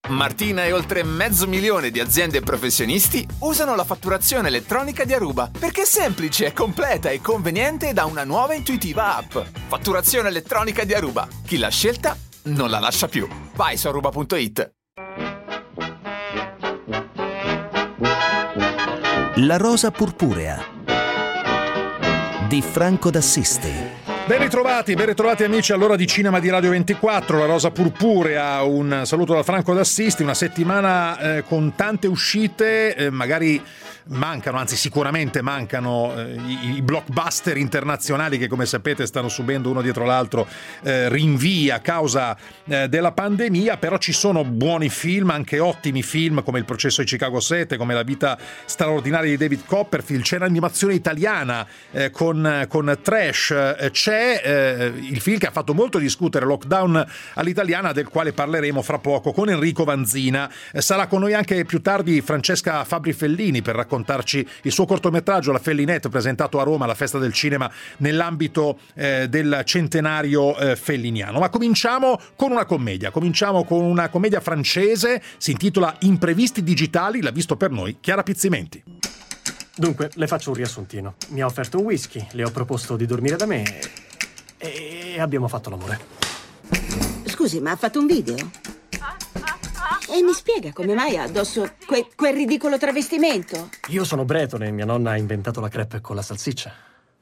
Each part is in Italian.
Martina e oltre 500.000 di aziende e professionisti usano la fatturazione elettronica di Aruba perché è semplice, completa e conveniente da una nuova e intuitiva app. Fatturazione elettronica di Aruba. Chi l'ha scelta non la lascia più. Vai su aruba.it. La rosa purpurea di Franco d'Assisi. Ben ritrovati amici all'ora di cinema di Radio 24, La Rosa Purpurea, un saluto da Franco d'Assisi, una settimana con tante uscite, magari mancano, anzi sicuramente mancano i blockbuster internazionali che come sapete stanno subendo uno dietro l'altro rinvii a causa della pandemia, però ci sono buoni film, anche ottimi film come Il processo di Chicago 7, come La vita straordinaria di David Copperfield, c'è l'animazione italiana con Trash, c'è il film che ha fatto molto discutere, Lockdown all'italiana, del quale parleremo fra poco con Enrico Vanzina. Sarà con noi anche più tardi Francesca Fabri Fellini per raccontarci il suo cortometraggio La Fellinette, presentato a Roma alla Festa del Cinema nell'ambito del centenario felliniano. Ma cominciamo con una commedia francese, si intitola Imprevisti digitali, l'ha visto per noi Chiara Pizzimenti. Dunque, le faccio un riassuntino. Mi ha offerto un whisky, le ho proposto di dormire da me e abbiamo fatto l'amore. Scusi, ma ha fatto un video? E mi spiega come mai ha addosso quel ridicolo travestimento? Io sono bretone e mia nonna ha inventato la crepe con la salsiccia.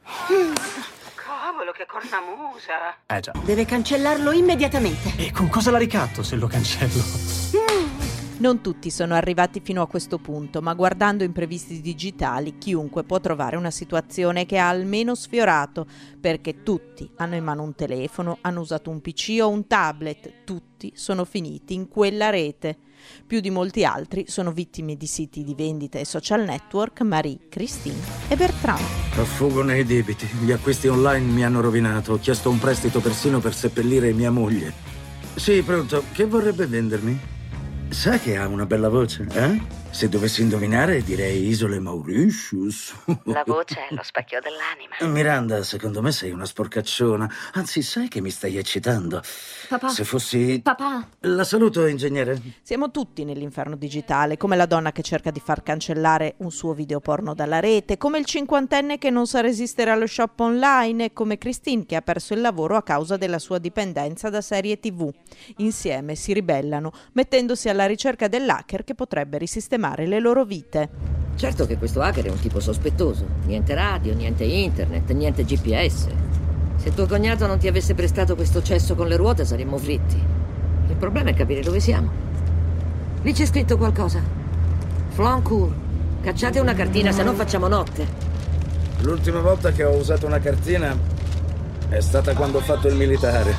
Cavolo, che cornamusa! Già. Deve cancellarlo immediatamente. E con cosa la ricatto se lo cancello? Non tutti sono arrivati fino a questo punto, ma guardando Imprevisti digitali chiunque può trovare una situazione che ha almeno sfiorato, perché tutti hanno in mano un telefono, hanno usato un PC o un tablet, tutti sono finiti in quella rete. Più di molti altri sono vittime di siti di vendita e social network, Marie, Christine e Bertrand. Affogo nei debiti, gli acquisti online mi hanno rovinato, ho chiesto un prestito persino per seppellire mia moglie. Sì, pronto, che vorrebbe vendermi? Sa che ha una bella voce, eh? Se dovessi indovinare direi Isole Mauritius. La voce è lo specchio dell'anima. Miranda, secondo me sei una sporcacciona. Anzi, sai che mi stai eccitando. Papà. Se fossi... Papà. La saluto, ingegnere. Siamo tutti nell'inferno digitale, come la donna che cerca di far cancellare un suo video porno dalla rete, come il cinquantenne che non sa resistere allo shop online e come Christine che ha perso il lavoro a causa della sua dipendenza da serie TV. Insieme si ribellano, mettendosi alla ricerca dell'hacker che potrebbe risistemare le loro vite. Certo che questo hacker è un tipo sospettoso. Niente radio, niente internet, niente GPS. Se tuo cognato non ti avesse prestato questo cesso con le ruote saremmo fritti. Il problema è capire dove siamo. Lì c'è scritto qualcosa. Flancourt. Cacciate una cartina, se no facciamo notte. L'ultima volta che ho usato una cartina è stata quando ho fatto il militare.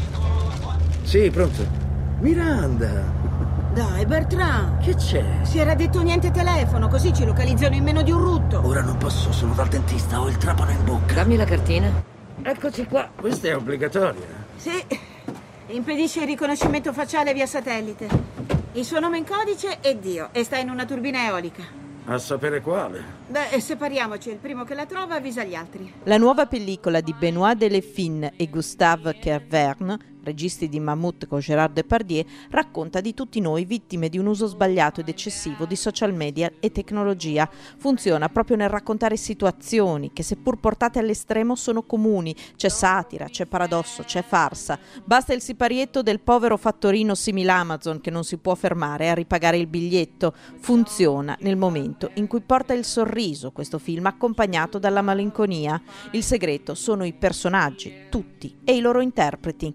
Sì, pronto. Miranda! Dai, Bertrand. Che c'è? Si era detto niente telefono, così ci localizzano in meno di un rutto. Ora non posso, sono dal dentista, ho il trapano in bocca. Dammi la cartina. Eccoci qua. Questa è obbligatoria. Sì, impedisce il riconoscimento facciale via satellite. Il suo nome in codice è Dio e sta in una turbina eolica. A sapere quale. Beh, separiamoci, il primo che la trova avvisa gli altri. La nuova pellicola di Benoît Delépine e Gustave Kervern, registi di Mammut con Gérard Depardieu, racconta di tutti noi vittime di un uso sbagliato ed eccessivo di social media e tecnologia. Funziona proprio nel raccontare situazioni che, seppur portate all'estremo, sono comuni. C'è satira, c'è paradosso, c'è farsa. Basta il siparietto del povero fattorino simile Amazon che non si può fermare a ripagare il biglietto. Funziona nel momento in cui porta il sorriso questo film, accompagnato dalla malinconia. Il segreto sono i personaggi, tutti, e i loro interpreti.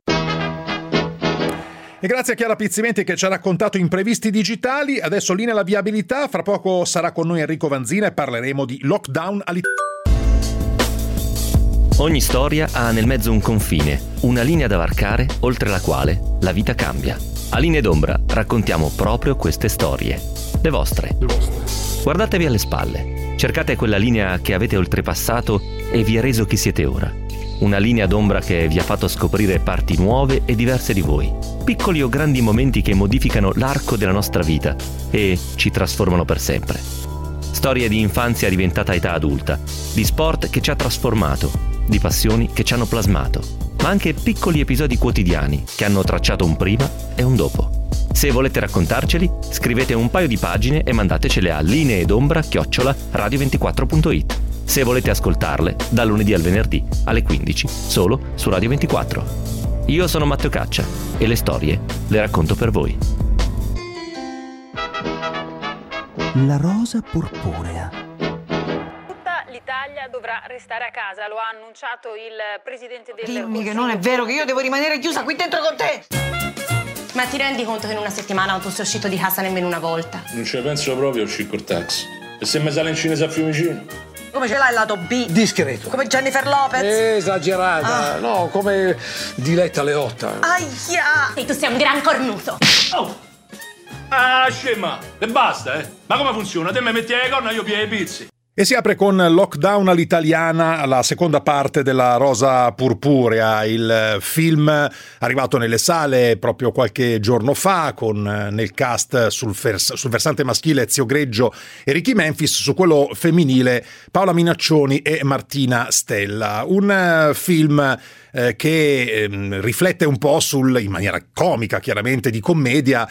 E grazie a Chiara Pizzimenti che ci ha raccontato Imprevisti digitali. Adesso linea la viabilità, fra poco sarà con noi Enrico Vanzina e parleremo di Lockdown all'Italia. Ogni storia ha nel mezzo un confine, una linea da varcare oltre la quale la vita cambia. A Linee d'Ombra raccontiamo proprio queste storie, le vostre. Guardatevi alle spalle, cercate quella linea che avete oltrepassato e vi ha reso chi siete ora. Una linea d'ombra che vi ha fatto scoprire parti nuove e diverse di voi, piccoli o grandi momenti che modificano l'arco della nostra vita e ci trasformano per sempre. Storie di infanzia diventata età adulta, di sport che ci ha trasformato, di passioni che ci hanno plasmato, ma anche piccoli episodi quotidiani che hanno tracciato un prima e un dopo. Se volete raccontarceli, scrivete un paio di pagine e mandatecele a lineedombra@radio24.it. Se volete ascoltarle, dal lunedì al venerdì alle 15, solo su Radio 24. Io sono Matteo Caccia e le storie le racconto per voi. La rosa purpurea. Tutta l'Italia dovrà restare a casa, lo ha annunciato il presidente del Consiglio. Dimmi che non è vero, che io devo rimanere chiusa qui dentro con te! Ma ti rendi conto che in una settimana non fosse uscito di casa nemmeno una volta? Non ci penso proprio a uscire col taxi. E se mi sale in cinese a Fiumicino? Come ce l'hai il lato B? Discreto. Come Jennifer Lopez? Esagerata, no, come Diletta Leotta. Aia! E tu sei un gran cornuto. Oh! Ah, scema! E basta, eh? Ma come funziona? Te mi metti le corna, io piego i pizzi. E si apre con Lockdown all'italiana, la seconda parte della Rosa Purpurea, il film arrivato nelle sale proprio qualche giorno fa, con nel cast sul versante maschile Ezio Greggio e Ricky Memphis, su quello femminile Paola Minaccioni e Martina Stella. Un film che riflette un po' in maniera comica, chiaramente, di commedia,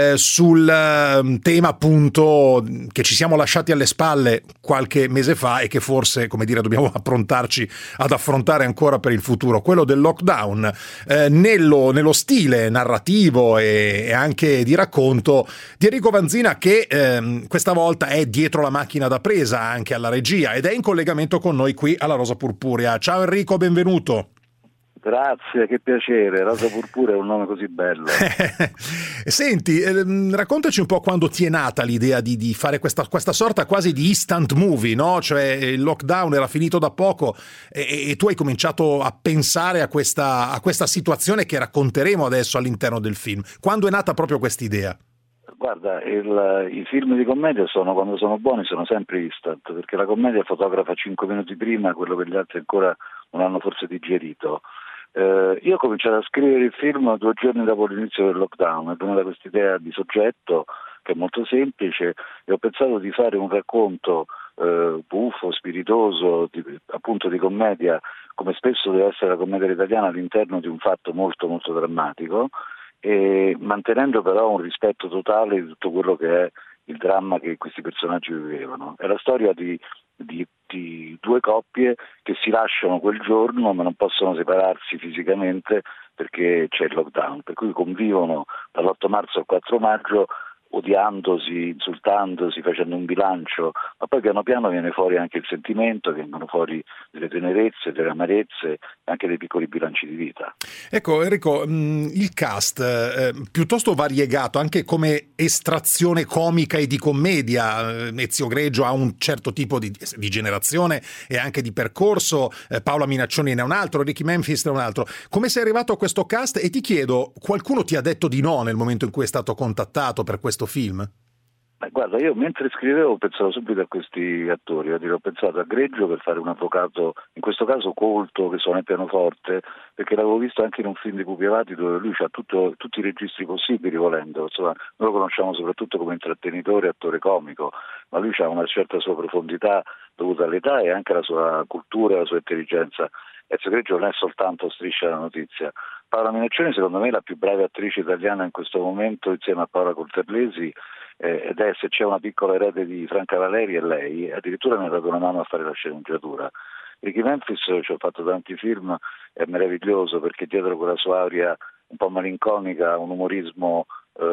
sul tema appunto che ci siamo lasciati alle spalle qualche mese fa e che forse, come dire, dobbiamo approntarci ad affrontare ancora per il futuro, quello del lockdown, nello stile narrativo e anche di racconto di Enrico Vanzina, che questa volta è dietro la macchina da presa anche alla regia ed è in collegamento con noi qui alla Rosa Purpurea. Ciao Enrico, benvenuto. Grazie, che piacere, Rosa Purpurea è un nome così bello. Senti, raccontaci un po' quando ti è nata l'idea di fare questa sorta quasi di instant movie, no? Cioè il lockdown era finito da poco e tu hai cominciato a pensare a questa situazione che racconteremo adesso all'interno del film. Quando è nata proprio quest'idea? Guarda, i film di commedia quando sono buoni sono sempre instant, perché la commedia fotografa 5 minuti prima quello che gli altri ancora non hanno forse digerito. Io ho cominciato a scrivere il film 2 giorni dopo l'inizio del lockdown, è venuta questa idea di soggetto che è molto semplice e ho pensato di fare un racconto buffo, spiritoso, appunto di commedia, come spesso deve essere la commedia italiana, all'interno di un fatto molto molto drammatico, e mantenendo però un rispetto totale di tutto quello che è il dramma che questi personaggi vivevano. È la storia di 2 coppie che si lasciano quel giorno ma non possono separarsi fisicamente perché c'è il lockdown, per cui convivono dall'8 marzo al 4 maggio odiandosi, insultandosi, facendo un bilancio, ma poi piano piano viene fuori anche il sentimento, vengono fuori delle tenerezze, delle amarezze, anche dei piccoli bilanci di vita. Ecco Enrico, il cast piuttosto variegato anche come estrazione comica e di commedia. Ezio Greggio ha un certo tipo di generazione e anche di percorso, Paola Minaccioni ne è un altro, Ricky Memphis ne è un altro. Come sei arrivato a questo cast? E ti chiedo, qualcuno ti ha detto di no nel momento in cui è stato contattato per questo film? Guarda, io mentre scrivevo pensavo subito a questi attori, ho pensato a Greggio per fare un avvocato, in questo caso colto, che suona il pianoforte, perché l'avevo visto anche in un film di Pupi Avati dove lui ha tutti i registri possibili volendo, insomma noi lo conosciamo soprattutto come intrattenitore, attore comico, ma lui ha una certa sua profondità dovuta all'età e anche alla sua cultura e alla sua intelligenza. Ezio Greggio non è soltanto Striscia la notizia. Paola Minaccioni secondo me è la più brava attrice italiana in questo momento insieme a Paola Colterlesi, ed è, se c'è una piccola erede di Franca Valeri è lei, addirittura mi ha dato una mano a fare la sceneggiatura. Ricky Memphis, ci ho fatto tanti film, è meraviglioso perché dietro quella sua aria un po' malinconica, un umorismo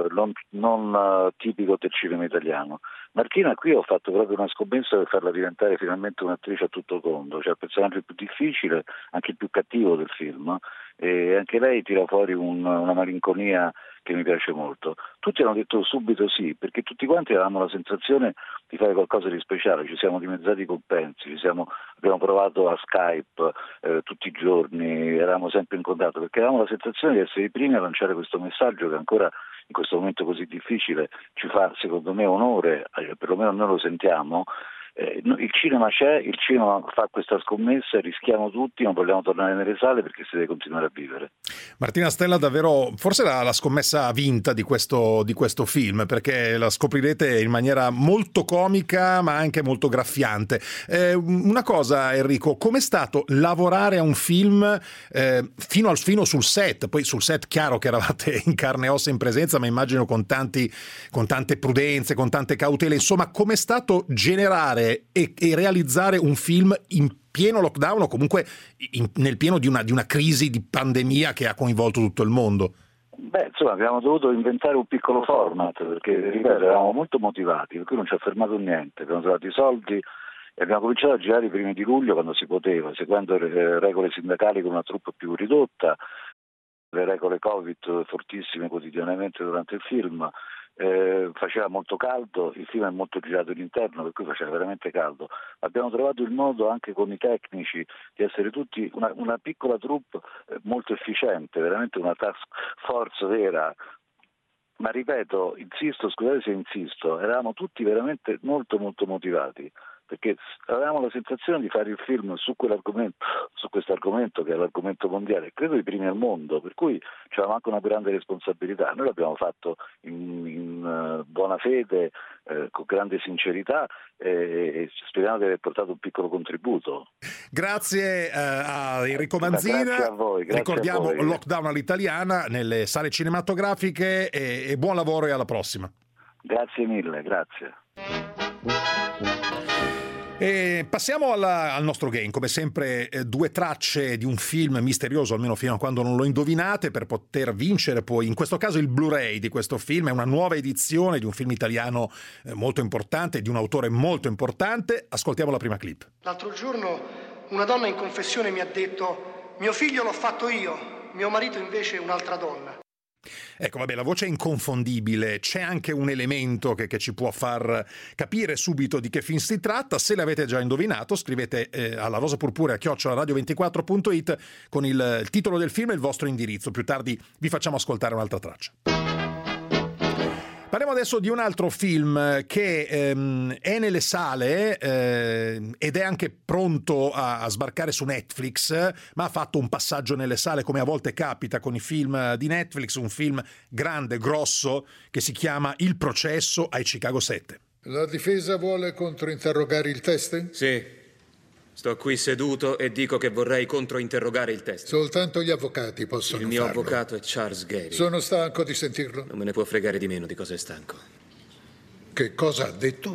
non tipico del cinema italiano. Martina qui ho fatto proprio una scommessa per farla diventare finalmente un'attrice a tutto tondo, cioè il personaggio più difficile, anche il più cattivo del film, e anche lei tira fuori una malinconia che mi piace molto. Tutti hanno detto subito sì, perché tutti quanti avevamo la sensazione di fare qualcosa di speciale, ci siamo dimezzati i compensi, abbiamo provato a Skype tutti i giorni, eravamo sempre in contatto, perché avevamo la sensazione di essere i primi a lanciare questo messaggio che ancora in questo momento così difficile ci fa secondo me onore, perlomeno noi lo sentiamo, Il cinema c'è, il cinema fa questa scommessa, rischiamo tutti, non vogliamo tornare nelle sale perché si deve continuare a vivere. Martina Stella, davvero forse la scommessa vinta di questo film, perché la scoprirete in maniera molto comica ma anche molto graffiante. Una cosa, Enrico, com'è stato lavorare a un film fino sul set? Poi sul set chiaro che eravate in carne e ossa in presenza, ma immagino con tante prudenze, con tante cautele, insomma com'è stato generare e realizzare un film in pieno lockdown o comunque nel pieno di una crisi di pandemia che ha coinvolto tutto il mondo? Insomma, abbiamo dovuto inventare un piccolo format perché, ripeto, eravamo molto motivati, per cui non ci ha fermato niente, abbiamo trovato i soldi e abbiamo cominciato a girare i primi di luglio quando si poteva, seguendo le regole sindacali con una troupe più ridotta, le regole Covid fortissime quotidianamente durante il film. Faceva molto caldo, il film è molto girato in interno, per cui faceva veramente caldo. Abbiamo trovato il modo anche con i tecnici di essere tutti una piccola troupe molto efficiente, veramente una task force vera. Ma ripeto, scusate se insisto, eravamo tutti veramente molto molto motivati, perché avevamo la sensazione di fare il film su questo argomento che è l'argomento mondiale, credo i primi al mondo, per cui c'avevamo anche una grande responsabilità. Noi l'abbiamo fatto in buona fede, con grande sincerità e speriamo di aver portato un piccolo contributo. Grazie a Enrico Manzina. Grazie a voi. Ricordiamo Lockdown all'italiana nelle sale cinematografiche e buon lavoro e alla prossima. Grazie mille, grazie. E passiamo al nostro game, come sempre 2 tracce di un film misterioso, almeno fino a quando non lo indovinate, per poter vincere poi, in questo caso il Blu-ray di questo film. È una nuova edizione di un film italiano molto importante, di un autore molto importante. Ascoltiamo la prima clip. L'altro giorno una donna in confessione mi ha detto: mio figlio l'ho fatto io, mio marito invece un'altra donna. Ecco, vabbè, la voce è inconfondibile, c'è anche un elemento che ci può far capire subito di che film si tratta. Se l'avete già indovinato, scrivete alla rosapurpurea@radio24.it con il titolo del film e il vostro indirizzo. Più tardi vi facciamo ascoltare un'altra traccia. Parliamo adesso di un altro film che è nelle sale ed è anche pronto a sbarcare su Netflix, ma ha fatto un passaggio nelle sale come a volte capita con i film di Netflix, un film grande, grosso, che si chiama Il processo ai Chicago 7. La difesa vuole controinterrogare il test? Sì. Sto qui seduto e dico che vorrei controinterrogare il test. Soltanto gli avvocati possono farlo. Il mio avvocato è Charles Gary. Sono stanco di sentirlo. Non me ne può fregare di meno di cosa è stanco. Che cosa ha detto?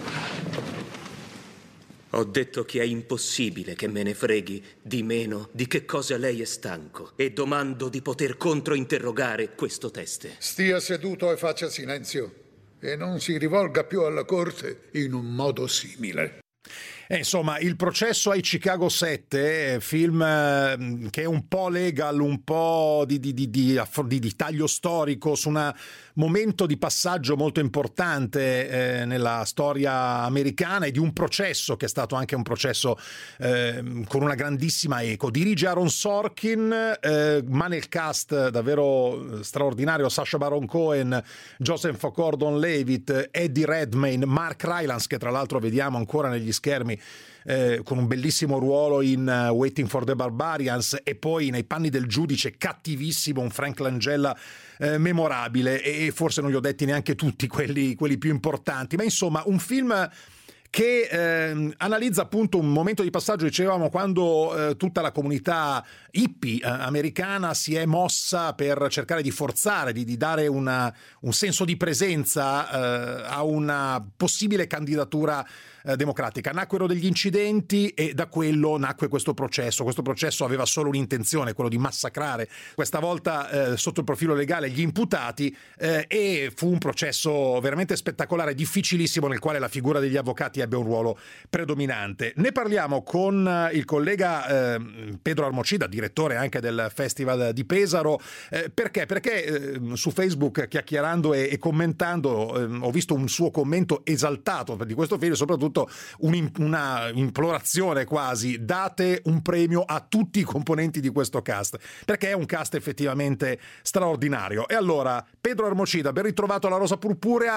Ho detto che è impossibile che me ne freghi di meno di che cosa lei è stanco e domando di poter controinterrogare questo test. Stia seduto e faccia silenzio e non si rivolga più alla corte in un modo simile. Insomma, Il processo ai Chicago 7, film che è un po' legal, un po' di taglio storico su un momento di passaggio molto importante nella storia americana e di un processo che è stato anche un processo con una grandissima eco. Dirige Aaron Sorkin, ma nel cast davvero straordinario Sacha Baron Cohen, Joseph Gordon-Levitt, Eddie Redmayne, Mark Rylance, che tra l'altro vediamo ancora negli schermi con un bellissimo ruolo in Waiting for the Barbarians, e poi nei panni del giudice cattivissimo un Frank Langella memorabile, e forse non li ho detti neanche tutti quelli più importanti, ma insomma un film che analizza appunto un momento di passaggio, dicevamo, quando tutta la comunità hippie americana si è mossa per cercare di forzare, di dare un senso di presenza a una possibile candidatura democratica. Nacquero degli incidenti e da quello nacque questo processo. Questo processo aveva solo un'intenzione, quello di massacrare, questa volta sotto il profilo legale, gli imputati, e fu un processo veramente spettacolare, difficilissimo, nel quale la figura degli avvocati abbia un ruolo predominante. Ne parliamo con il collega Pedro Armocida, direttore anche del Festival di Pesaro. Perché su Facebook, chiacchierando e commentando, ho visto un suo commento esaltato di questo film, soprattutto una implorazione quasi: date un premio a tutti i componenti di questo cast, perché è un cast effettivamente straordinario. E allora, Pedro Armocida, ben ritrovato alla Rosa Purpurea.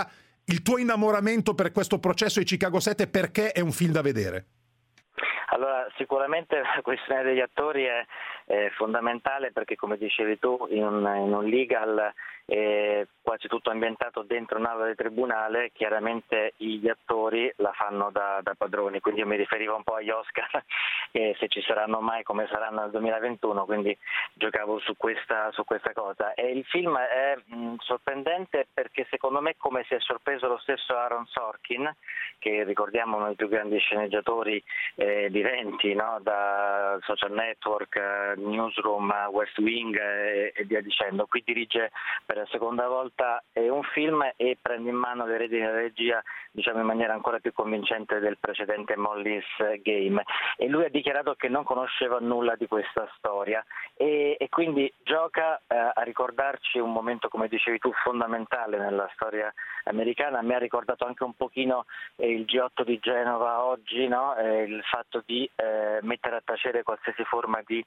il tuo innamoramento per questo processo di Chicago 7, perché è un film da vedere? Allora, sicuramente la questione degli attori è fondamentale, perché come dicevi tu, in un legal quasi tutto ambientato dentro un'aula di tribunale, chiaramente gli attori la fanno da padroni, quindi io mi riferivo un po' agli Oscar, se ci saranno mai, come saranno nel 2021, quindi giocavo su questa cosa. E il film è sorprendente perché secondo me, come si è sorpreso lo stesso Aaron Sorkin, che ricordiamo uno dei più grandi sceneggiatori viventi, no? Da Social Network, Newsroom, West Wing e via dicendo. Qui dirige per la seconda volta un film e prende in mano le redini della regia, diciamo in maniera ancora più convincente del precedente Molly's Game, e lui ha dichiarato che non conosceva nulla di questa storia e quindi gioca a ricordarci un momento, come dicevi tu, fondamentale nella storia americana. Mi ha ricordato anche un pochino il G8 di Genova oggi, no? Il fatto di mettere a tacere qualsiasi forma di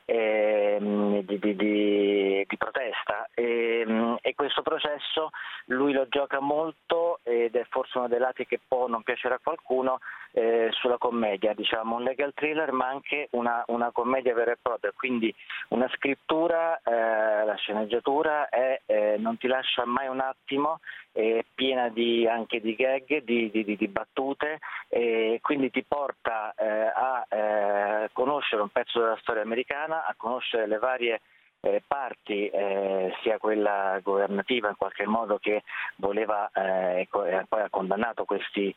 protesta, e questo processo lui lo gioca molto, ed è forse uno dei lati che può non piacere a qualcuno, sulla commedia, diciamo un legal thriller ma anche una commedia vera e propria, quindi una scrittura, la sceneggiatura non ti lascia mai un attimo, è piena anche di gag, di battute, e quindi ti porta a conoscere un pezzo della storia americana, a conoscere le varie parti, sia quella governativa in qualche modo, che voleva e poi ha condannato questi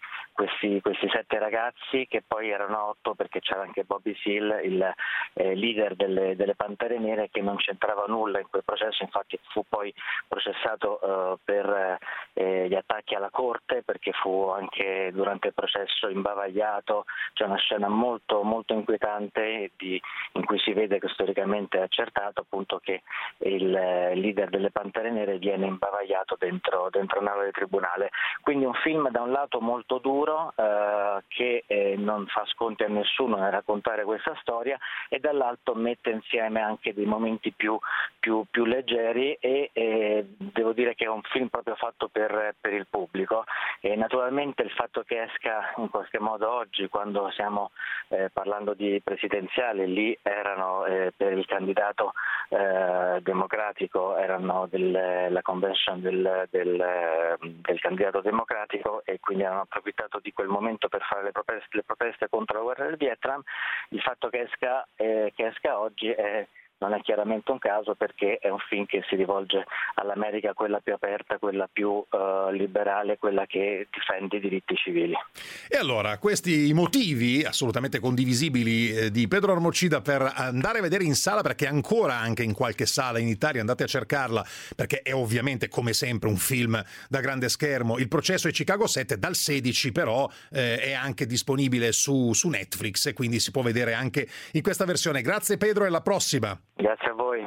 7 ragazzi, che poi erano 8 perché c'era anche Bobby Seale, il leader delle Pantere Nere, che non c'entrava nulla in quel processo. Infatti fu poi processato per gli attacchi alla corte, perché fu anche durante il processo imbavagliato. C'è una scena molto molto inquietante in cui si vede che storicamente è accertato appunto che il leader delle Pantere Nere viene imbavagliato dentro un'aula di tribunale. Quindi un film da un lato molto duro, che non fa sconti a nessuno nel raccontare questa storia, e dall'altro mette insieme anche dei momenti più leggeri, e devo dire che è un film proprio fatto per il pubblico. E naturalmente il fatto che esca in qualche modo oggi, quando stiamo parlando di presidenziali, lì erano per il candidato democratico, erano la convention del candidato democratico, e quindi hanno approfittato di quel momento per fare le proteste contro la guerra del Vietnam. Il fatto che esca oggi non è chiaramente un caso, perché è un film che si rivolge all'America, quella più aperta, quella più liberale, quella che difende i diritti civili. E allora, questi i motivi assolutamente condivisibili di Pedro Armocida per andare a vedere in sala, perché ancora anche in qualche sala in Italia, andate a cercarla, perché è ovviamente come sempre un film da grande schermo. Il processo di Chicago 7 dal 16 però è anche disponibile su Netflix, e quindi si può vedere anche in questa versione. Grazie Pedro, e alla prossima. Grazie a voi.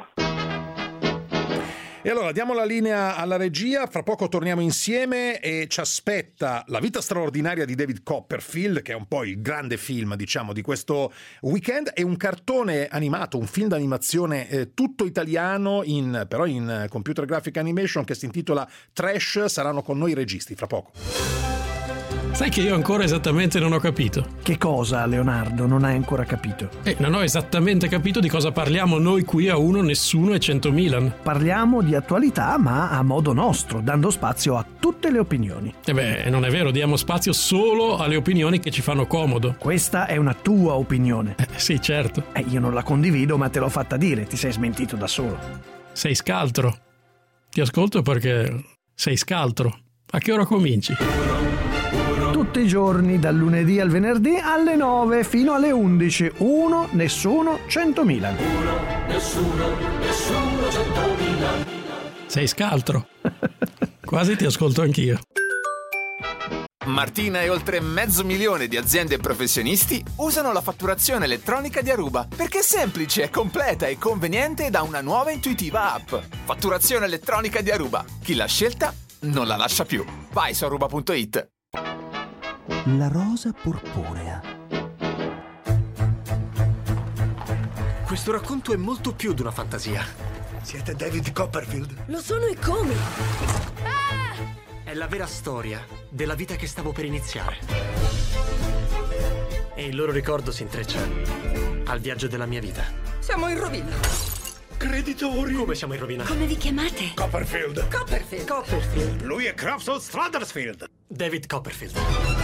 E allora diamo la linea alla regia, fra poco torniamo insieme e ci aspetta La vita straordinaria di David Copperfield, che è un po' il grande film, diciamo, di questo weekend, e un cartone animato, un film d'animazione tutto italiano, però in computer graphic animation, che si intitola Trash. Saranno con noi i registi fra poco. Sai che io ancora esattamente non ho capito. Che cosa, Leonardo, non hai ancora capito? Non ho esattamente capito di cosa parliamo noi qui a Uno, Nessuno e 100.000. Parliamo di attualità, ma a modo nostro, dando spazio a tutte le opinioni. Non è vero, diamo spazio solo alle opinioni che ci fanno comodo. Questa è una tua opinione. Sì, certo. Io non la condivido, ma te l'ho fatta dire, ti sei smentito da solo. Sei scaltro. Ti ascolto perché sei scaltro. A che ora cominci? Tutti i giorni, dal lunedì al venerdì, alle 9 fino alle 11. Uno, Nessuno, 100.000. Uno, Nessuno, 100.000. Sei scaltro. Quasi ti ascolto anch'io. Martina e oltre 500.000 di aziende e professionisti usano la fatturazione elettronica di Aruba, perché è semplice, completa e conveniente da una nuova intuitiva app. Fatturazione elettronica di Aruba. Chi l'ha scelta non la lascia più. Vai su aruba.it. La rosa purpurea. Questo racconto è molto più di una fantasia. Siete David Copperfield? Lo sono e come? È la vera storia della vita che stavo per iniziare. E il loro ricordo si intreccia al viaggio della mia vita. Siamo in rovina. Creditori. Come siamo in rovina? Come vi chiamate? Copperfield. Copperfield. Lui è Crofton Struttersfield. David Copperfield.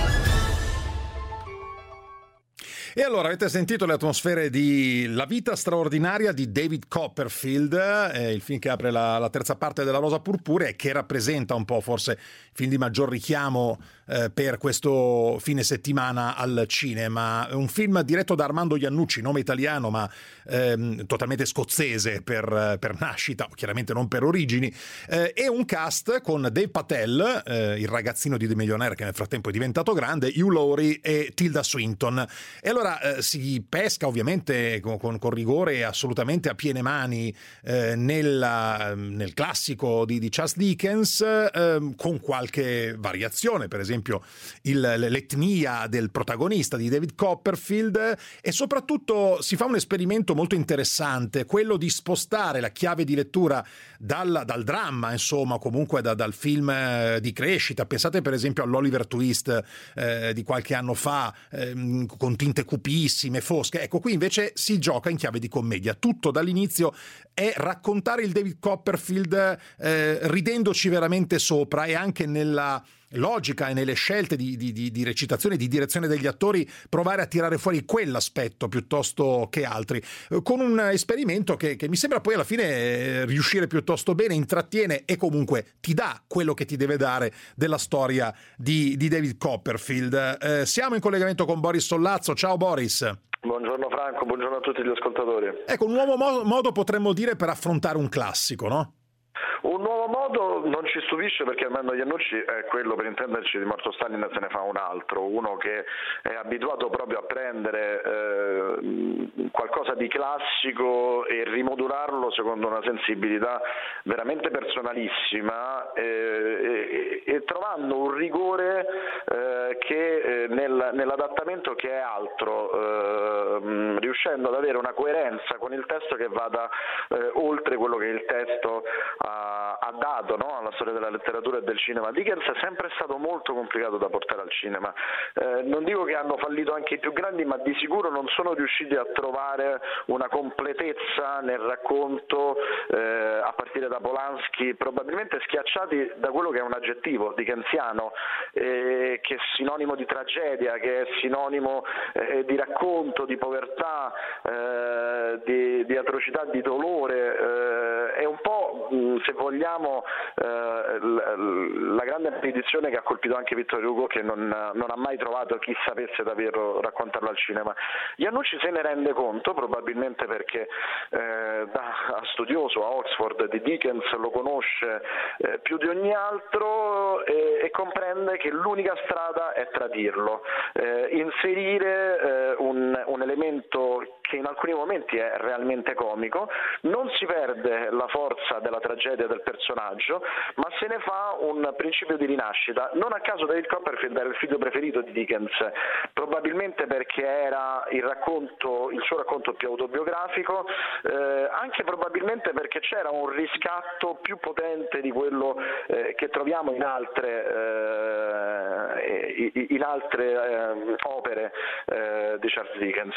E allora avete sentito le atmosfere di La vita straordinaria di David Copperfield, il film che apre la terza parte della Rosa Purpurea e che rappresenta un po' forse il film di maggior richiamo per questo fine settimana al cinema. Un film diretto da Armando Iannucci, nome italiano ma totalmente scozzese per nascita, chiaramente non per origini, e un cast con Dave Patel, il ragazzino di The Millionaire che nel frattempo è diventato grande, Hugh Laurie e Tilda Swinton. E allora si pesca ovviamente con rigore e assolutamente a piene mani nel classico di Charles Dickens, con qualche variazione, per esempio l'etnia del protagonista di David Copperfield, e soprattutto si fa un esperimento molto interessante, quello di spostare la chiave di lettura dal dramma, insomma, comunque dal film di crescita. Pensate per esempio all'Oliver Twist di qualche anno fa, con tinte cupissime, fosche. Ecco, qui invece si gioca in chiave di commedia. Tutto dall'inizio è raccontare il David Copperfield ridendoci veramente sopra, e anche nella logica e nelle scelte di recitazione, di direzione degli attori, provare a tirare fuori quell'aspetto piuttosto che altri, con un esperimento che mi sembra poi alla fine riuscire piuttosto bene, intrattiene e comunque ti dà quello che ti deve dare della storia di David Copperfield. Siamo in collegamento con Boris Sollazzo. Ciao Boris. Buongiorno Franco, buongiorno a tutti gli ascoltatori. Ecco, un nuovo modo potremmo dire per affrontare un classico, no? Un nuovo modo non ci stupisce, perché Armando Iannucci è quello, per intenderci, di Morto Stalin se ne fa un altro, uno che è abituato proprio a prendere qualcosa di classico e rimodularlo secondo una sensibilità veramente personalissima, e trovando un rigore che nell'adattamento che è altro, riuscendo ad avere una coerenza con il testo che vada oltre quello che il testo ha dato, no? Alla storia della letteratura e del cinema. Dickens è sempre stato molto complicato da portare al cinema. Non dico che hanno fallito anche i più grandi, ma di sicuro non sono riusciti a trovare una completezza nel racconto, a partire da Polanski, probabilmente schiacciati da quello che è un aggettivo dickensiano, che è sinonimo di tragedia, che è sinonimo di racconto, di povertà, di atrocità, di dolore. È un po', se vogliamo, la grande maledizione che ha colpito anche Victor Hugo, che non ha mai trovato chi sapesse davvero raccontarlo al cinema. Iannucci se ne rende conto, probabilmente perché da studioso a Oxford di Dickens lo conosce più di ogni altro, e comprende che l'unica strada è tradirlo, inserire un elemento che in alcuni momenti è realmente comico, non si perde la forza della tragedia del personaggio, ma se ne fa un principio di rinascita. Non a caso David Copperfield era il figlio preferito di Dickens, probabilmente perché era il suo racconto più autobiografico, anche probabilmente perché c'era un riscatto più potente di quello che troviamo in altre opere di Charles Dickens.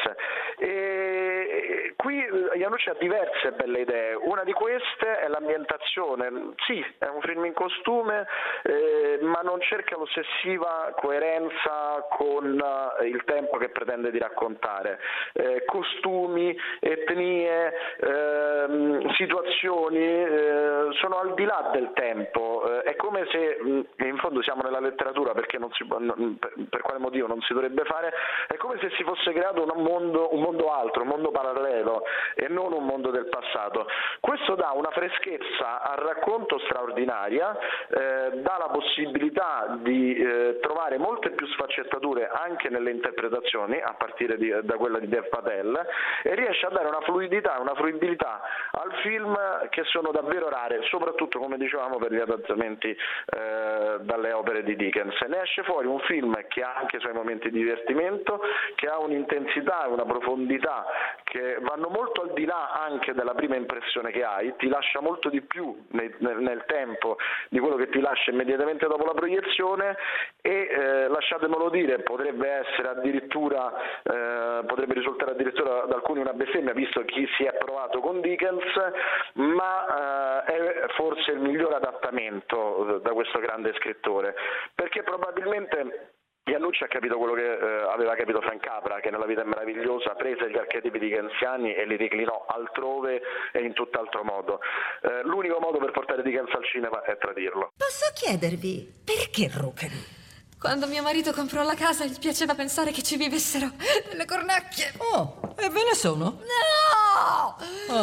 E qui Iannucci ha diverse belle idee. Una di queste è l'ambientazione. Sì, è un film in costume, ma non cerca l'ossessiva coerenza con il tempo che pretende di raccontare. Costumi, etnie, situazioni sono al di là del tempo. È come se, in fondo siamo nella letteratura, perché per quale motivo non si dovrebbe fare, è come se si fosse creato un mondo altro, un mondo parallelo, e non un mondo del passato. Questo dà una freschezza al racconto straordinaria, dà la possibilità di trovare molte più sfaccettature anche nelle interpretazioni, a partire da quella di Dev Patel, e riesce a dare una fluidità, una fruibilità al film che sono davvero rare, soprattutto, come dicevamo, per gli adattamenti dalle opere di Dickens. Ne esce fuori un film che ha anche i suoi momenti di divertimento, che ha un'intensità e una profondità che che vanno molto al di là anche della prima impressione che hai, ti lascia molto di più nel tempo di quello che ti lascia immediatamente dopo la proiezione e lasciatemelo dire, potrebbe risultare addirittura ad alcuni una bestemmia visto chi si è provato con Dickens, ma è forse il miglior adattamento da questo grande scrittore, perché probabilmente Iannucci ha capito quello che aveva capito Frank Capra, che nella Vita è meravigliosa prese gli archetipi dickensiani e li declinò altrove e in tutt'altro modo. L'unico modo per portare Dickens al cinema è tradirlo. Posso chiedervi perché Rupen? Quando mio marito comprò la casa gli piaceva pensare che ci vivessero delle cornacchie. Oh, e ve ne sono? No!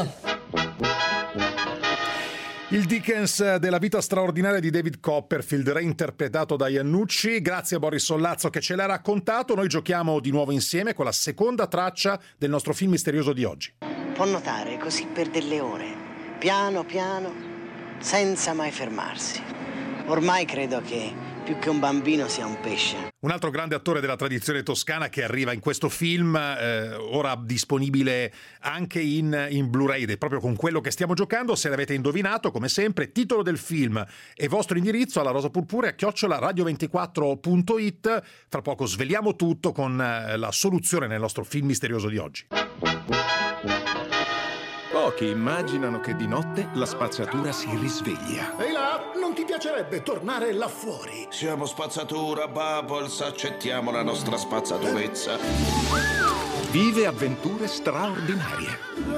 Il Dickens della vita straordinaria di David Copperfield, reinterpretato da Iannucci. Grazie a Boris Sollazzo che ce l'ha raccontato. Noi giochiamo di nuovo insieme con la seconda traccia del nostro film misterioso di oggi. Può nuotare così per delle ore, piano piano, senza mai fermarsi. Ormai credo che più che un bambino sia un pesce. Un altro grande attore della tradizione toscana che arriva in questo film, ora disponibile anche in Blu-ray, ed è proprio con quello che stiamo giocando. Se l'avete indovinato, come sempre, titolo del film e vostro indirizzo alla rosapurpurea@radio24.it. Tra poco sveliamo tutto con la soluzione nel nostro film misterioso di oggi. Pochi immaginano che di notte la spazzatura si risveglia. Ehi là, non ti piacerebbe tornare là fuori? Siamo spazzatura, Bubbles, accettiamo la nostra spazzaturezza. Vive avventure straordinarie.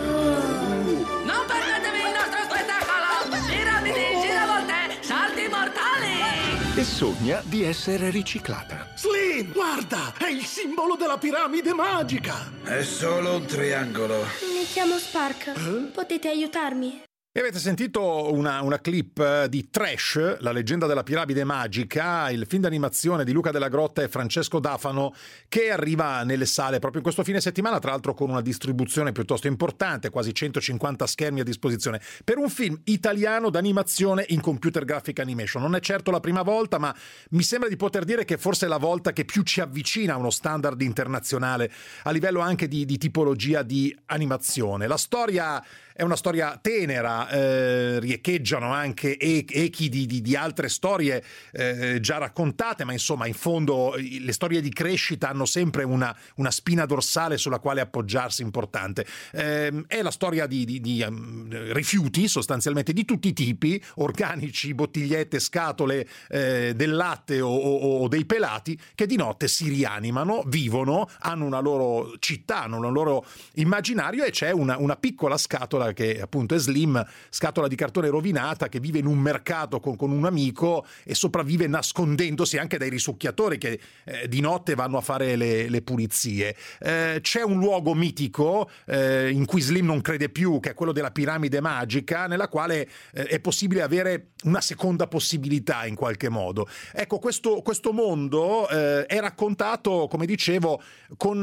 Non perdetevi il nostro spettacolo! Piramidi, giravolte, salti mortali! E sogna di essere riciclata. Slim, guarda, è il simbolo della piramide magica. È solo un triangolo. Mi chiamo Spark. Potete aiutarmi? E avete sentito una clip di Trash, la leggenda della piramide magica, il film d'animazione di Luca Della Grotta e Francesco D'Afano, che arriva nelle sale proprio in questo fine settimana, tra l'altro con una distribuzione piuttosto importante, quasi 150 schermi a disposizione, per un film italiano d'animazione in computer graphic animation. Non è certo la prima volta, ma mi sembra di poter dire che forse è la volta che più ci avvicina a uno standard internazionale, a livello anche di tipologia di animazione. La storia è una storia tenera, riecheggiano anche echi di altre storie già raccontate, ma insomma in fondo le storie di crescita hanno sempre una spina dorsale sulla quale appoggiarsi importante. È la storia di rifiuti sostanzialmente di tutti i tipi, organici, bottigliette, scatole del latte o dei pelati, che di notte si rianimano, vivono, hanno una loro città, hanno un loro immaginario, e c'è una piccola scatola che appunto è Slim, scatola di cartone rovinata, che vive in un mercato con un amico e sopravvive nascondendosi anche dai risucchiatori che di notte vanno a fare le pulizie. C'è un luogo mitico in cui Slim non crede più, che è quello della piramide magica, nella quale è possibile avere una seconda possibilità in qualche modo. Ecco, questo mondo è raccontato, come dicevo, con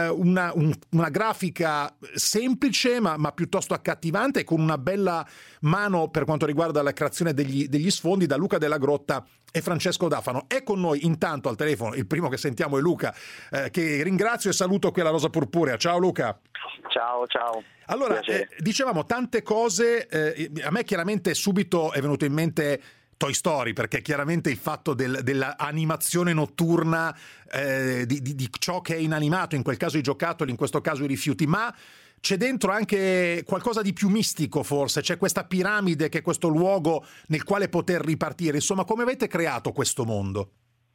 una grafica semplice ma piuttosto accattivante, e con una bella mano per quanto riguarda la creazione degli sfondi da Luca Della Grotta e Francesco D'Afano. È con noi intanto al telefono, il primo che sentiamo è Luca, che ringrazio e saluto qui alla Rosa Purpurea. Ciao Luca. Ciao. Allora, dicevamo tante cose, a me chiaramente subito è venuto in mente Toy Story, perché chiaramente il fatto dell'animazione notturna, di ciò che è inanimato, in quel caso i giocattoli, in questo caso i rifiuti, ma c'è dentro anche qualcosa di più mistico, forse. C'è questa piramide che è questo luogo nel quale poter ripartire. Insomma, come avete creato questo mondo?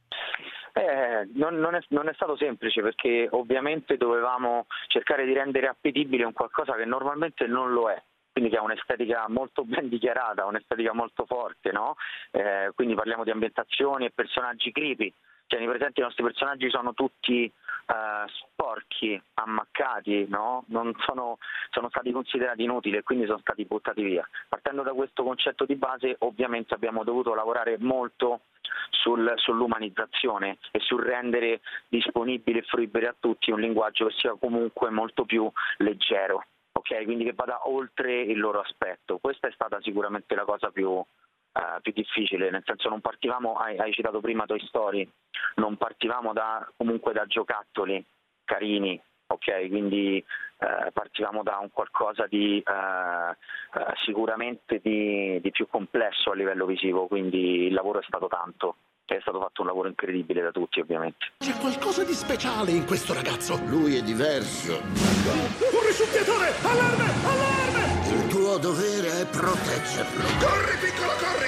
Non è stato semplice, perché ovviamente dovevamo cercare di rendere appetibile un qualcosa che normalmente non lo è. Quindi che ha un'estetica molto ben dichiarata, un'estetica molto forte, no? Quindi parliamo di ambientazioni e personaggi creepy. Tieni presente, i nostri personaggi sono tutti sporchi, ammaccati, no? Non sono stati considerati inutili e quindi sono stati buttati via. Partendo da questo concetto di base, ovviamente abbiamo dovuto lavorare molto sull'umanizzazione e sul rendere disponibile e fruibile a tutti un linguaggio che sia comunque molto più leggero, ok? Quindi che vada oltre il loro aspetto. Questa è stata sicuramente la cosa più difficile, nel senso non partivamo, hai citato prima Toy Story, non partivamo comunque da giocattoli carini, ok? Quindi partivamo da un qualcosa di sicuramente di più complesso a livello visivo, quindi il lavoro è stato tanto. È stato fatto un lavoro incredibile da tutti, ovviamente. C'è qualcosa di speciale in questo ragazzo. Lui è diverso. Un risucchiatore! Allarme! Allarme! Il tuo dovere è proteggerlo. Corri, piccolo, corri!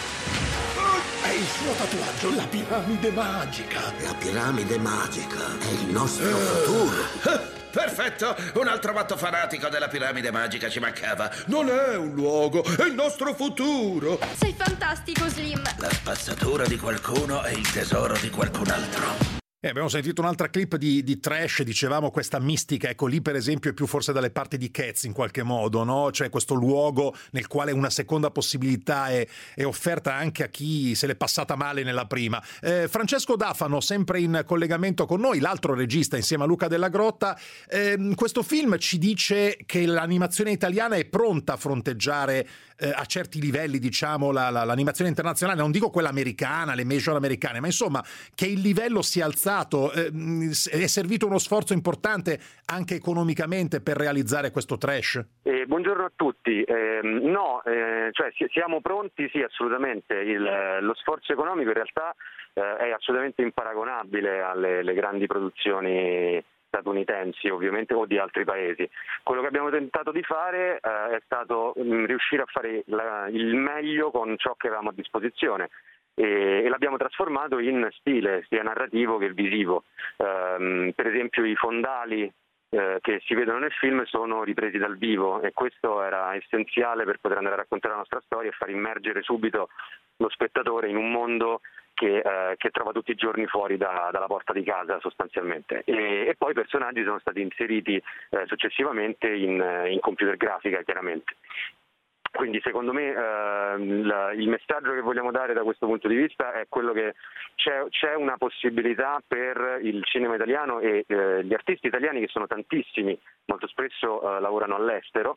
È il suo tatuaggio, la piramide magica. La piramide magica è il nostro futuro. Perfetto, un altro matto fanatico della piramide magica ci mancava. Non è un luogo, è il nostro futuro. Sei fantastico, Slim. La spazzatura di qualcuno è il tesoro di qualcun altro. Abbiamo sentito un'altra clip di trash, dicevamo questa mistica, ecco lì per esempio è più forse dalle parti di Cats in qualche modo, no? Cioè questo luogo nel quale una seconda possibilità è offerta anche a chi se l'è passata male nella prima. Francesco D'Afano, sempre in collegamento con noi, l'altro regista insieme a Luca Della Grotta, questo film ci dice che l'animazione italiana è pronta a fronteggiare a certi livelli, diciamo, l'animazione internazionale, non dico quella americana, le major americane, ma insomma che il livello sia alzato, è servito uno sforzo importante anche economicamente per realizzare questo trash? Buongiorno a tutti. Cioè siamo pronti, sì, assolutamente. Lo sforzo economico in realtà è assolutamente imparagonabile alle grandi produzioni statunitensi, ovviamente, o di altri paesi. Quello che abbiamo tentato di fare è stato riuscire a fare il meglio con ciò che avevamo a disposizione e l'abbiamo trasformato in stile, sia narrativo che visivo. Per esempio i fondali che si vedono nel film sono ripresi dal vivo e questo era essenziale per poter andare a raccontare la nostra storia e far immergere subito lo spettatore in un mondo che trova tutti i giorni fuori dalla porta di casa sostanzialmente, e poi i personaggi sono stati inseriti successivamente in computer grafica, chiaramente. Quindi secondo me il messaggio che vogliamo dare da questo punto di vista è quello che c'è una possibilità per il cinema italiano e gli artisti italiani, che sono tantissimi, molto spesso lavorano all'estero,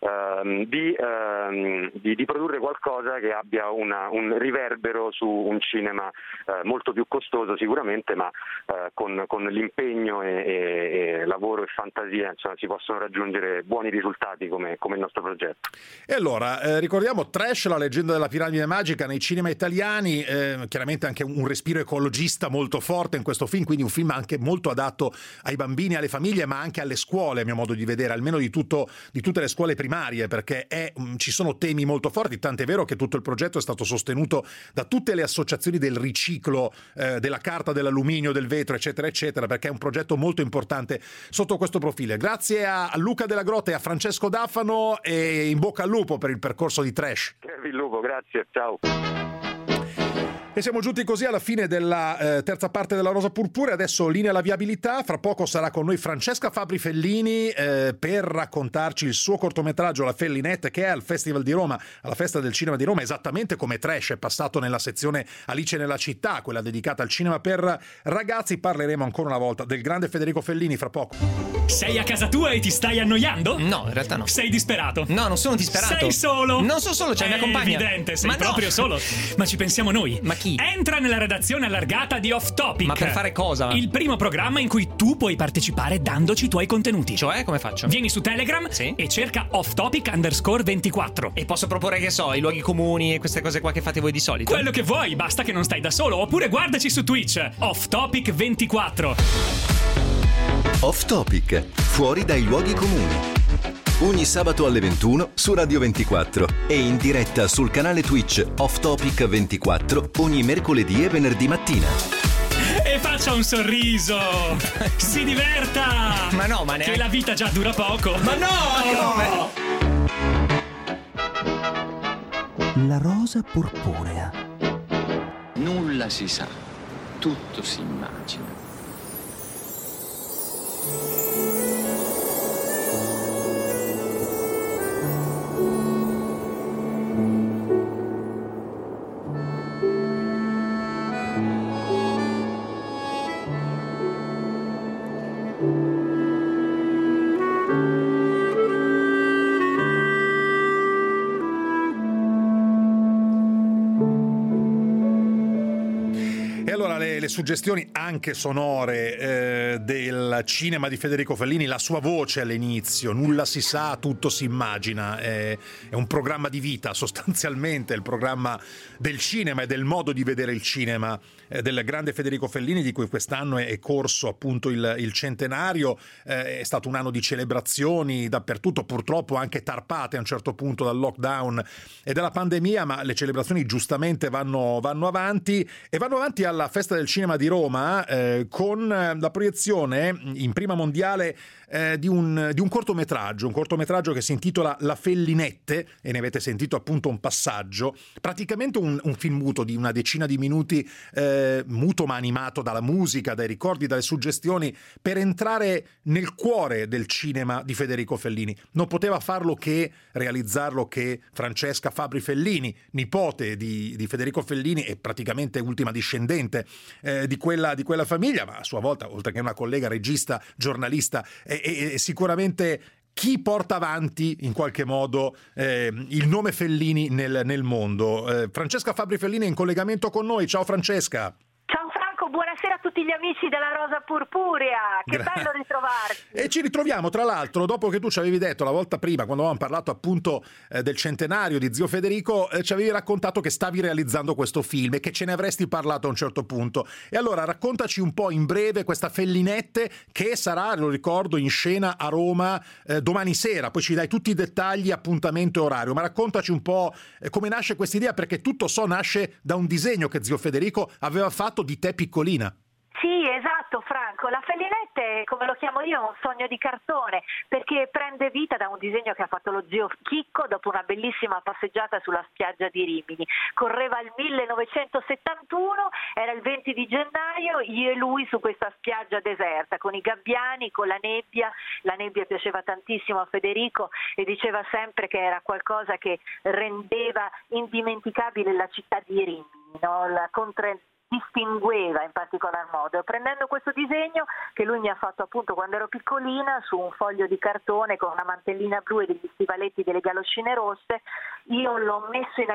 di produrre qualcosa che abbia un riverbero su un cinema molto più costoso sicuramente, ma con l'impegno e lavoro e fantasia, insomma, si possono raggiungere buoni risultati come il nostro progetto. E allora ricordiamo Trash, la leggenda della piramide magica nei cinema italiani, chiaramente anche un respiro ecologista molto forte in questo film, quindi un film anche molto adatto ai bambini, alle famiglie, ma anche alle scuole, a mio modo di vedere, almeno di tutte le scuole primarie, perché ci sono temi molto forti, tant'è vero che tutto il progetto è stato sostenuto da tutte le associazioni del riciclo della carta, dell'alluminio, del vetro, eccetera eccetera, perché è un progetto molto importante sotto questo profilo. Grazie a Luca Della Grotta e a Francesco D'Afano e in bocca al lupo per il percorso di Trash. Il lupo, grazie, ciao. E siamo giunti così alla fine della terza parte della Rosa Purpurea. Adesso linea alla viabilità. Fra poco sarà con noi Francesca Fabri Fellini per raccontarci il suo cortometraggio La Fellinette, che è al Festival di Roma, alla Festa del Cinema di Roma, esattamente come Trash è passato nella sezione Alice nella città, quella dedicata al cinema per ragazzi. Parleremo ancora una volta del grande Federico Fellini fra poco. Sei a casa tua e ti stai annoiando? No, in realtà no. Sei disperato? No, non sono disperato. Sei solo? Non sono solo, c'è la mia compagna. È evidente, sei Ma proprio no. solo. Ma ci pensiamo noi. Ma chi? Entra nella redazione allargata di Off Topic. Ma per fare cosa? Il primo programma in cui tu puoi partecipare dandoci i tuoi contenuti. Cioè, come faccio? Vieni su Telegram e cerca Off Topic _24. E posso proporre, che so, i luoghi comuni e queste cose qua che fate voi di solito? Quello che vuoi, basta che non stai da solo. Oppure guardaci su Twitch, Off Topic 24. Off Topic, fuori dai luoghi comuni. Ogni sabato alle 21 su Radio 24 e in diretta sul canale Twitch Off Topic 24 ogni mercoledì e venerdì mattina. E faccia un sorriso! Si diverta! Ma no, ma neanche... Che la vita già dura poco! Ma no! La rosa purpurea. Nulla si sa, tutto si immagina. E allora le suggestioni anche sonore del cinema di Federico Fellini, la sua voce all'inizio, nulla si sa, tutto si immagina, è un programma di vita sostanzialmente, il programma del cinema e del modo di vedere il cinema del grande Federico Fellini, di cui quest'anno è corso appunto il centenario. È stato un anno di celebrazioni dappertutto, purtroppo anche tarpate a un certo punto dal lockdown e dalla pandemia, ma le celebrazioni giustamente vanno avanti, e vanno avanti alla Festa del Cinema di Roma con la proiezione in prima mondiale di un cortometraggio che si intitola La Fellinette, e ne avete sentito appunto un passaggio, praticamente un film muto di una decina di minuti, muto ma animato dalla musica, dai ricordi, dalle suggestioni, per entrare nel cuore del cinema di Federico Fellini. Non poteva farlo che realizzarlo che Francesca Fabri Fellini, nipote di Federico Fellini e praticamente ultima discendente di quella famiglia, ma a sua volta, oltre che una collega regista, giornalista, e sicuramente chi porta avanti in qualche modo il nome Fellini nel mondo. Francesca Fabri Fellini è in collegamento con noi. Ciao Francesca. Ciao Franco, buonasera a tutti gli amici della Rosa Purpurea, che bello ritrovarti. E ci ritroviamo tra l'altro dopo che tu ci avevi detto la volta prima, quando avevamo parlato appunto del centenario di Zio Federico, ci avevi raccontato che stavi realizzando questo film e che ce ne avresti parlato a un certo punto. E allora raccontaci un po' in breve questa Fellinette, che sarà, lo ricordo, in scena a Roma domani sera, poi ci dai tutti i dettagli, appuntamento e orario, ma raccontaci un po' come nasce questa idea, perché tutto nasce da un disegno che Zio Federico aveva fatto di te piccolina. Sì, esatto Franco, la Fellinette, come lo chiamo io, è un sogno di cartone, perché prende vita da un disegno che ha fatto lo zio Chicco dopo una bellissima passeggiata sulla spiaggia di Rimini. Correva il 1971, era il 20 di gennaio, io e lui su questa spiaggia deserta, con i gabbiani, con la nebbia piaceva tantissimo a Federico e diceva sempre che era qualcosa che rendeva indimenticabile la città di Rimini, no? Distingueva in particolar modo. Prendendo questo disegno che lui mi ha fatto appunto quando ero piccolina su un foglio di cartone con una mantellina blu e degli stivaletti delle galoscine rosse, io l'ho messo in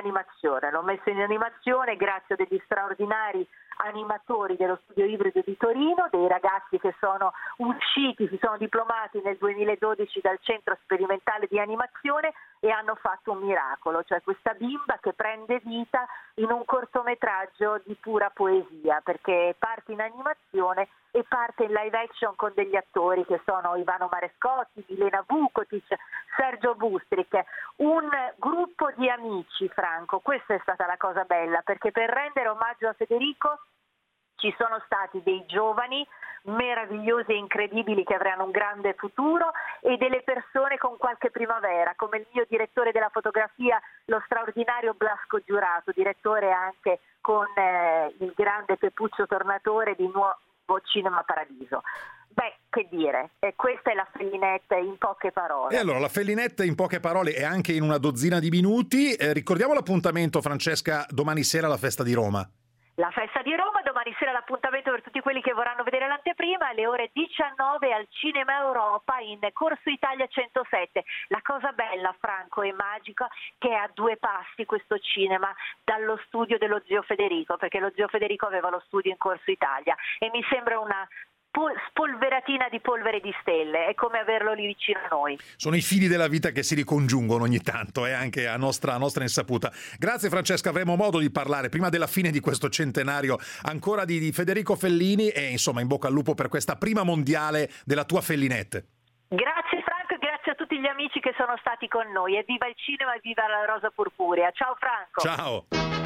animazione grazie a degli straordinari animatori dello studio ibrido di Torino, dei ragazzi che sono usciti, si sono diplomati nel 2012 dal centro sperimentale di animazione e hanno fatto un miracolo, cioè questa bimba che prende vita in un cortometraggio di pura poesia, perché parte in animazione e parte in live action con degli attori che sono Ivano Marescotti, Milena Vukotic, Sergio Bustric, un gruppo di amici, Franco. Questa è stata la cosa bella, perché per rendere omaggio a Federico ci sono stati dei giovani meravigliosi e incredibili che avranno un grande futuro e delle persone con qualche primavera, come il mio direttore della fotografia, lo straordinario Blasco Giurato, direttore anche con il grande Peppuccio Tornatore di Nuovo Cinema Paradiso. Beh, che dire, questa è la Fellinette in poche parole. E allora la Fellinette in poche parole e anche in una dozzina di minuti. Ricordiamo l'appuntamento, Francesca, domani sera alla Festa di Roma. La Festa di Roma, domani sera l'appuntamento per tutti quelli che vorranno vedere l'anteprima alle ore 19 al Cinema Europa in Corso Italia 107. La cosa bella, Franco, e magica, che è a due passi questo cinema dallo studio dello zio Federico, perché lo zio Federico aveva lo studio in Corso Italia e mi sembra una spolveratina di polvere di stelle, è come averlo lì vicino a noi. Sono i fili della vita che si ricongiungono ogni tanto, anche a nostra insaputa. Grazie Francesca, avremo modo di parlare prima della fine di questo centenario ancora di Federico Fellini e insomma in bocca al lupo per questa prima mondiale della tua Fellinette. Grazie Franco e grazie a tutti gli amici che sono stati con noi, e viva il cinema e viva la Rosa Purpurea. Ciao Franco. Ciao.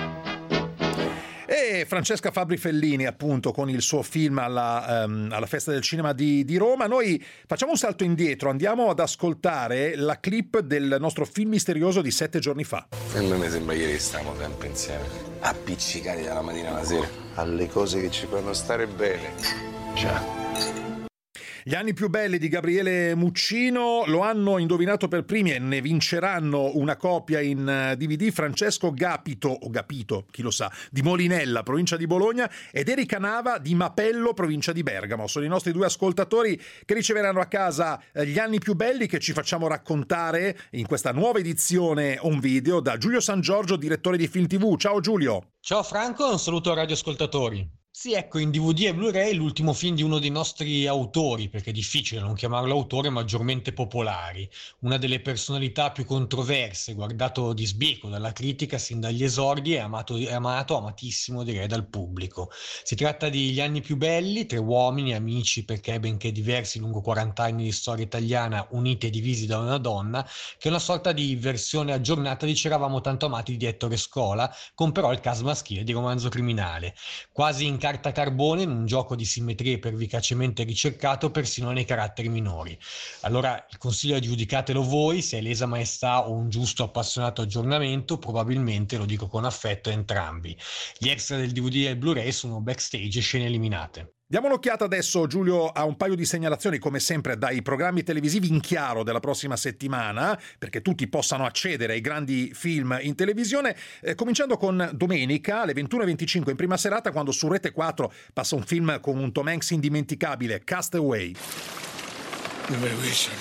E Francesca Fabri Fellini appunto con il suo film alla Festa del Cinema di Roma. Noi facciamo un salto indietro, andiamo ad ascoltare la clip del nostro film misterioso di 7 giorni fa. A me mi sembra ieri stavamo sempre insieme, appiccicati dalla mattina alla sera alle cose che ci fanno stare bene. Già. Gli anni più belli di Gabriele Muccino lo hanno indovinato per primi e ne vinceranno una copia in DVD Francesco Gapito, o Gapito, chi lo sa, di Molinella, provincia di Bologna, ed Erika Nava di Mapello, provincia di Bergamo. Sono i nostri due ascoltatori che riceveranno a casa gli anni più belli che ci facciamo raccontare in questa nuova edizione on video da Giulio San Giorgio, direttore di Film TV. Ciao Giulio. Ciao Franco e un saluto ai radioascoltatori. Sì, ecco, in DVD e Blu-ray l'ultimo film di uno dei nostri autori, perché è difficile non chiamarlo autore, maggiormente popolari, una delle personalità più controverse, guardato di sbieco dalla critica sin dagli esordi e amatissimo direi dal pubblico. Si tratta di Gli anni più belli, 3 uomini amici perché benché diversi lungo 40 anni di storia italiana, uniti e divisi da una donna, che è una sorta di versione aggiornata di C'eravamo tanto amati di Ettore Scola, con però il cast maschile di Romanzo criminale, quasi in carta carbone, in un gioco di simmetrie pervicacemente ricercato persino nei caratteri minori. Allora il consiglio è giudicatelo voi, se è lesa maestà o un giusto appassionato aggiornamento, probabilmente, lo dico con affetto, entrambi. Gli extra del DVD e Blu-ray sono backstage e scene eliminate. Diamo un'occhiata adesso, Giulio, a un paio di segnalazioni, come sempre, dai programmi televisivi in chiaro della prossima settimana, perché tutti possano accedere ai grandi film in televisione, cominciando con domenica alle 21:25 in prima serata, quando su Rete 4 passa un film con un Tom Hanks indimenticabile, Castaway. Dov'è Wilson?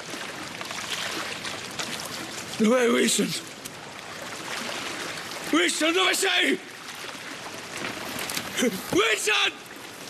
Dov'è Wilson? Wilson, dove sei? Wilson!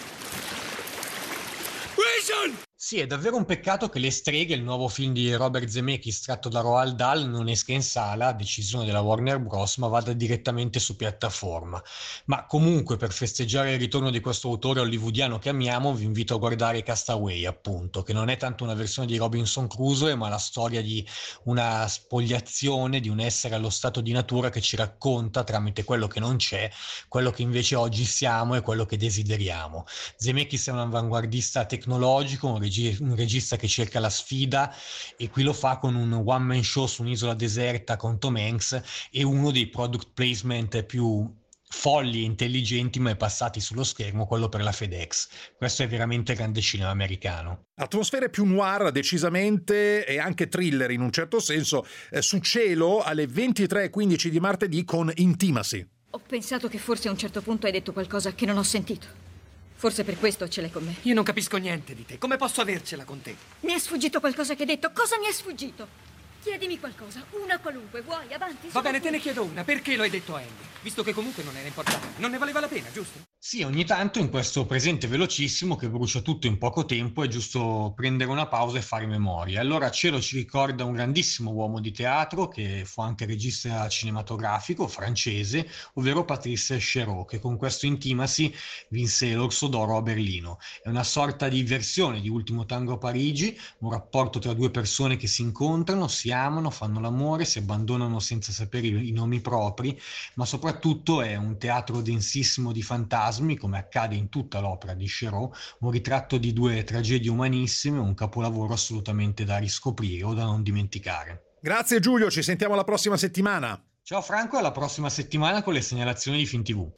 Wilson! Sì, è davvero un peccato che Le streghe, il nuovo film di Robert Zemeckis tratto da Roald Dahl, non esca in sala, decisione della Warner Bros., ma vada direttamente su piattaforma. Ma comunque, per festeggiare il ritorno di questo autore hollywoodiano che amiamo, vi invito a guardare Castaway, appunto, che non è tanto una versione di Robinson Crusoe, ma la storia di una spogliazione di un essere allo stato di natura che ci racconta, tramite quello che non c'è, quello che invece oggi siamo e quello che desideriamo. Zemeckis è un avanguardista tecnologico, un regista che cerca la sfida, e qui lo fa con un one man show su un'isola deserta con Tom Hanks e uno dei product placement più folli e intelligenti mai passati sullo schermo, quello per la FedEx. Questo è veramente grande cinema americano. Atmosfere più noir decisamente, e anche thriller in un certo senso, su Cielo alle 23:15 di martedì con Intimacy. Ho pensato che forse a un certo punto hai detto qualcosa che non ho sentito. Forse per questo ce l'hai con me. Io non capisco niente di te. Come posso avercela con te? Mi è sfuggito qualcosa che hai detto. Cosa mi è sfuggito? Chiedimi qualcosa, una qualunque, vuoi, avanti. Va bene, te ne chiedo una. Perché lo hai detto a Andy? Visto che comunque non era importante. Non ne valeva la pena, giusto? Sì, ogni tanto in questo presente velocissimo che brucia tutto in poco tempo è giusto prendere una pausa e fare memoria. Allora Cielo ci ricorda un grandissimo uomo di teatro che fu anche regista cinematografico francese, ovvero Patrice Chéreau, che con questo Intimacy vinse l'Orso d'Oro a Berlino. È una sorta di versione di Ultimo Tango a Parigi, un rapporto tra due persone che si incontrano, si amano, fanno l'amore, si abbandonano senza sapere i nomi propri, ma soprattutto è un teatro densissimo di fantasmi, come accade in tutta l'opera di Chéreau, un ritratto di due tragedie umanissime, un capolavoro assolutamente da riscoprire o da non dimenticare. Grazie Giulio, ci sentiamo la prossima settimana. Ciao Franco, alla prossima settimana con le segnalazioni di FilmTV.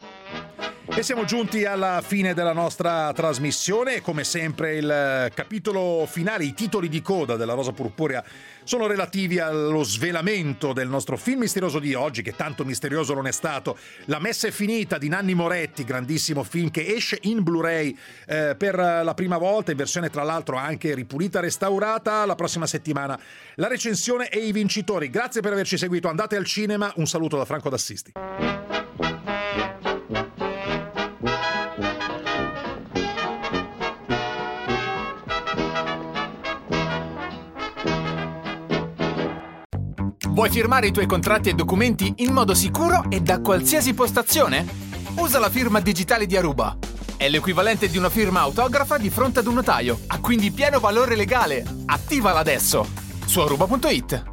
E siamo giunti alla fine della nostra trasmissione. Come sempre il capitolo finale, i titoli di coda della Rosa Purpurea sono relativi allo svelamento del nostro film misterioso di oggi, che tanto misterioso non è stato. La messa è finita di Nanni Moretti, grandissimo film che esce in Blu-ray per la prima volta, in versione tra l'altro anche ripulita, restaurata. La prossima settimana la recensione e i vincitori. Grazie per averci seguito, andate al cinema, un saluto da Franco D'Assisti. Vuoi firmare i tuoi contratti e documenti in modo sicuro e da qualsiasi postazione? Usa la firma digitale di Aruba. È l'equivalente di una firma autografa di fronte ad un notaio. Ha quindi pieno valore legale. Attivala adesso su aruba.it.